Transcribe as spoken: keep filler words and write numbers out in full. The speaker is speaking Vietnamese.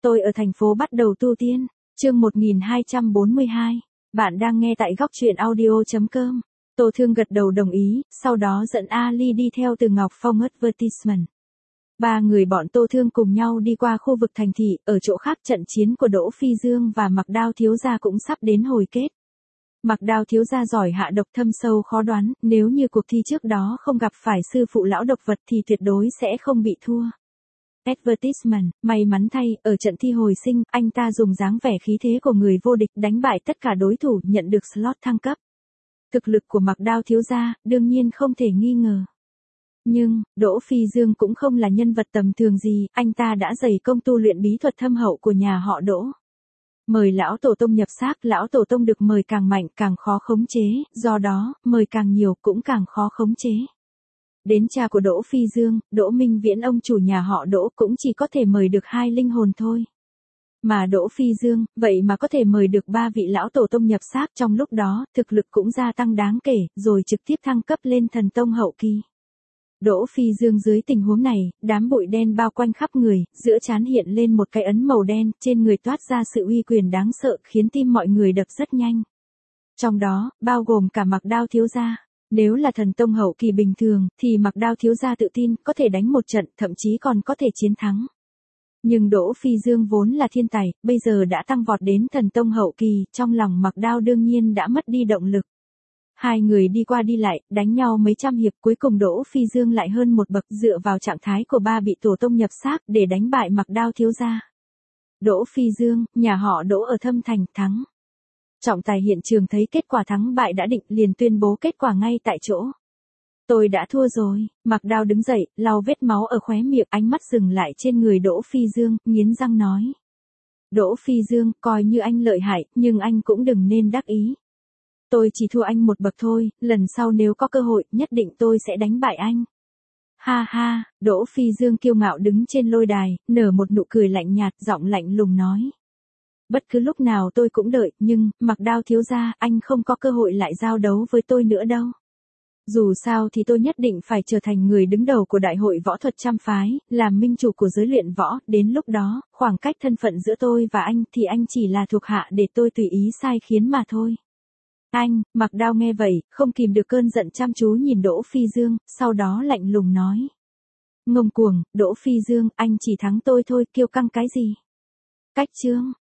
Tôi ở thành phố bắt đầu tu tiên. Chương một nghìn hai trăm bốn mươi hai. Bạn đang nghe tại góc truyện audio chấm com. Tô Thương gật đầu đồng ý, sau đó dẫn Ali đi theo Từ Ngọc Phong Advertisement. Ba người bọn Tô Thương cùng nhau đi qua khu vực thành thị, ở chỗ khác trận chiến của Đỗ Phi Dương và Mạc Đao thiếu gia cũng sắp đến hồi kết. Mạc Đao thiếu gia giỏi hạ độc thâm sâu khó đoán, nếu như cuộc thi trước đó không gặp phải sư phụ lão độc vật thì tuyệt đối sẽ không bị thua. Advertisement, may mắn thay, ở trận thi hồi sinh, anh ta dùng dáng vẻ khí thế của người vô địch đánh bại tất cả đối thủ, nhận được slot thăng cấp. Thực lực của Mạc Đao thiếu gia, đương nhiên không thể nghi ngờ. Nhưng, Đỗ Phi Dương cũng không là nhân vật tầm thường gì, anh ta đã dày công tu luyện bí thuật thâm hậu của nhà họ Đỗ. Mời lão tổ tông nhập xác, lão tổ tông được mời càng mạnh càng khó khống chế, do đó, mời càng nhiều cũng càng khó khống chế. Đến cha của Đỗ Phi Dương, Đỗ Minh Viễn ông chủ nhà họ Đỗ cũng chỉ có thể mời được hai linh hồn thôi. Mà Đỗ Phi Dương, vậy mà có thể mời được ba vị lão tổ tông nhập xác, trong lúc đó, thực lực cũng gia tăng đáng kể, rồi trực tiếp thăng cấp lên thần tông hậu kỳ. Đỗ Phi Dương dưới tình huống này, đám bụi đen bao quanh khắp người, giữa trán hiện lên một cái ấn màu đen, trên người toát ra sự uy quyền đáng sợ, khiến tim mọi người đập rất nhanh. Trong đó, bao gồm cả Mạc Đao thiếu gia. Nếu là thần tông hậu kỳ bình thường, thì Mạc Đao thiếu gia tự tin, có thể đánh một trận, thậm chí còn có thể chiến thắng. Nhưng Đỗ Phi Dương vốn là thiên tài, bây giờ đã tăng vọt đến thần tông hậu kỳ, trong lòng Mạc Đao đương nhiên đã mất đi động lực. Hai người đi qua đi lại, đánh nhau mấy trăm hiệp, cuối cùng Đỗ Phi Dương lại hơn một bậc, dựa vào trạng thái của ba bị tổ tông nhập xác để đánh bại Mạc Đao thiếu gia. Đỗ Phi Dương, nhà họ Đỗ ở Thâm Thành, thắng. Trọng tài hiện trường thấy kết quả thắng bại đã định, liền tuyên bố kết quả ngay tại chỗ. Tôi đã thua rồi. Mạc Đao đứng dậy, lau vết máu ở khóe miệng, ánh mắt dừng lại trên người Đỗ Phi Dương, nghiến răng nói. Đỗ Phi Dương, coi như anh lợi hại, nhưng anh cũng đừng nên đắc ý. Tôi chỉ thua anh một bậc thôi, lần sau nếu có cơ hội, nhất định tôi sẽ đánh bại anh. Ha ha, Đỗ Phi Dương kiêu ngạo đứng trên lôi đài, nở một nụ cười lạnh nhạt, giọng lạnh lùng nói. Bất cứ lúc nào tôi cũng đợi, nhưng, Mạc Đao thiếu gia, anh không có cơ hội lại giao đấu với tôi nữa đâu. Dù sao thì tôi nhất định phải trở thành người đứng đầu của Đại hội Võ thuật trăm phái, làm minh chủ của giới luyện võ, đến lúc đó, khoảng cách thân phận giữa tôi và anh thì anh chỉ là thuộc hạ để tôi tùy ý sai khiến mà thôi. Anh, Mạc Đao nghe vậy, không kìm được cơn giận chăm chú nhìn Đỗ Phi Dương, sau đó lạnh lùng nói. Ngông cuồng, Đỗ Phi Dương, anh chỉ thắng tôi thôi, kiêu căng cái gì? Cách chương.